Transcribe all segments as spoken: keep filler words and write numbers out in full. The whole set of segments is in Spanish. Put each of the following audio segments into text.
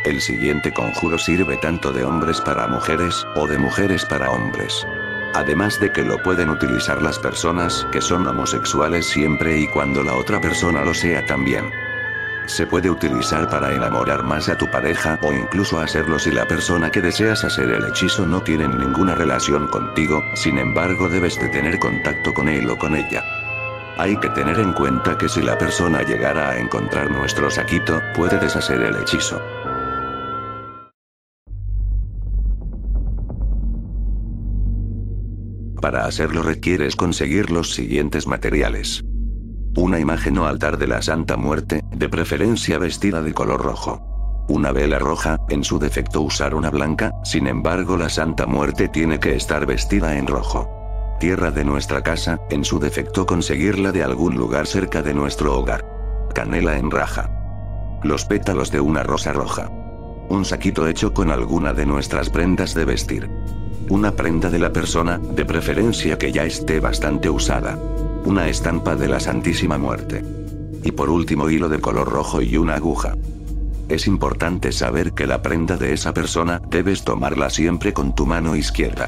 El siguiente conjuro sirve tanto de hombres para mujeres, o de mujeres para hombres. Además de que lo pueden utilizar las personas que son homosexuales siempre y cuando la otra persona lo sea también. Se puede utilizar para enamorar más a tu pareja o incluso hacerlo si la persona que deseas hacer el hechizo no tiene ninguna relación contigo, sin embargo debes de tener contacto con él o con ella. Hay que tener en cuenta que si la persona llegara a encontrar nuestro saquito, puede deshacer el hechizo. Para hacerlo requieres conseguir los siguientes materiales. Una imagen o altar de la Santa Muerte, de preferencia vestida de color rojo. Una vela roja, en su defecto usar una blanca, sin embargo la Santa Muerte tiene que estar vestida en rojo. Tierra de nuestra casa, en su defecto conseguirla de algún lugar cerca de nuestro hogar. Canela en raja. Los pétalos de una rosa roja. Un saquito hecho con alguna de nuestras prendas de vestir. Una prenda de la persona, de preferencia que ya esté bastante usada. Una estampa de la Santísima Muerte. Y por último hilo de color rojo y una aguja. Es importante saber que la prenda de esa persona debes tomarla siempre con tu mano izquierda.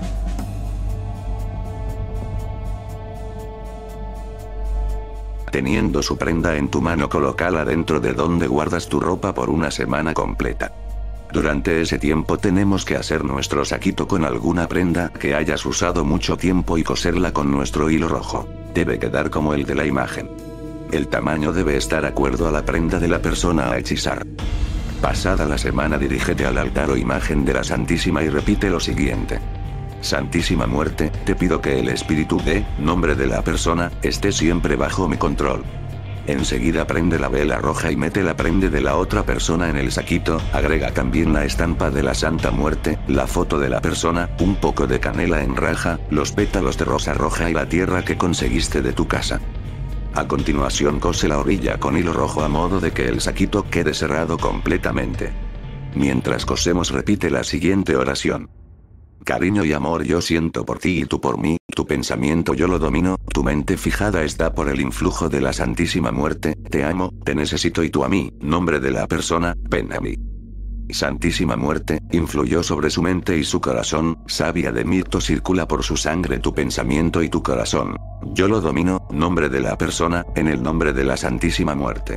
Teniendo su prenda en tu mano, colócala dentro de donde guardas tu ropa por una semana completa. Durante ese tiempo tenemos que hacer nuestro saquito con alguna prenda que hayas usado mucho tiempo y coserla con nuestro hilo rojo. Debe quedar como el de la imagen. El tamaño debe estar acuerdo a la prenda de la persona a hechizar. Pasada la semana dirígete al altar o imagen de la Santísima y repite lo siguiente. Santísima Muerte, te pido que el espíritu de nombre de la persona esté siempre bajo mi control. Enseguida prende la vela roja y mete la prenda de la otra persona en el saquito, agrega también la estampa de la Santa Muerte, la foto de la persona, un poco de canela en raja, los pétalos de rosa roja y la tierra que conseguiste de tu casa. A continuación cose la orilla con hilo rojo a modo de que el saquito quede cerrado completamente. Mientras cosemos repite la siguiente oración. Cariño y amor yo siento por ti y tú por mí, tu pensamiento yo lo domino, tu mente fijada está por el influjo de la Santísima Muerte, te amo, te necesito y tú a mí, nombre de la persona, ven a mí. Santísima Muerte, influyó sobre su mente y su corazón, savia de mirto circula por su sangre tu pensamiento y tu corazón. Yo lo domino, nombre de la persona, en el nombre de la Santísima Muerte.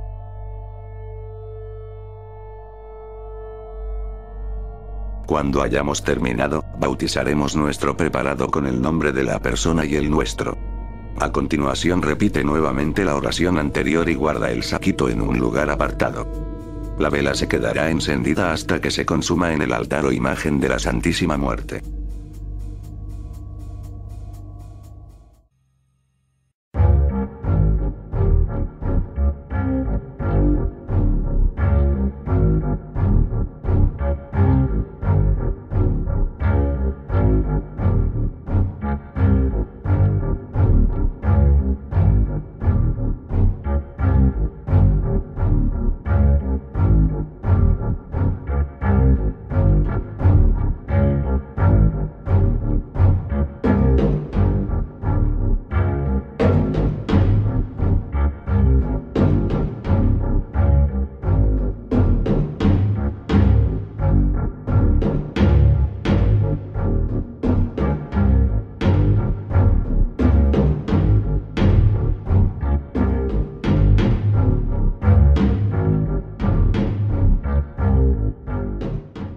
Cuando hayamos terminado, bautizaremos nuestro preparado con el nombre de la persona y el nuestro. A continuación repite nuevamente la oración anterior y guarda el saquito en un lugar apartado. La vela se quedará encendida hasta que se consuma en el altar o imagen de la Santísima Muerte.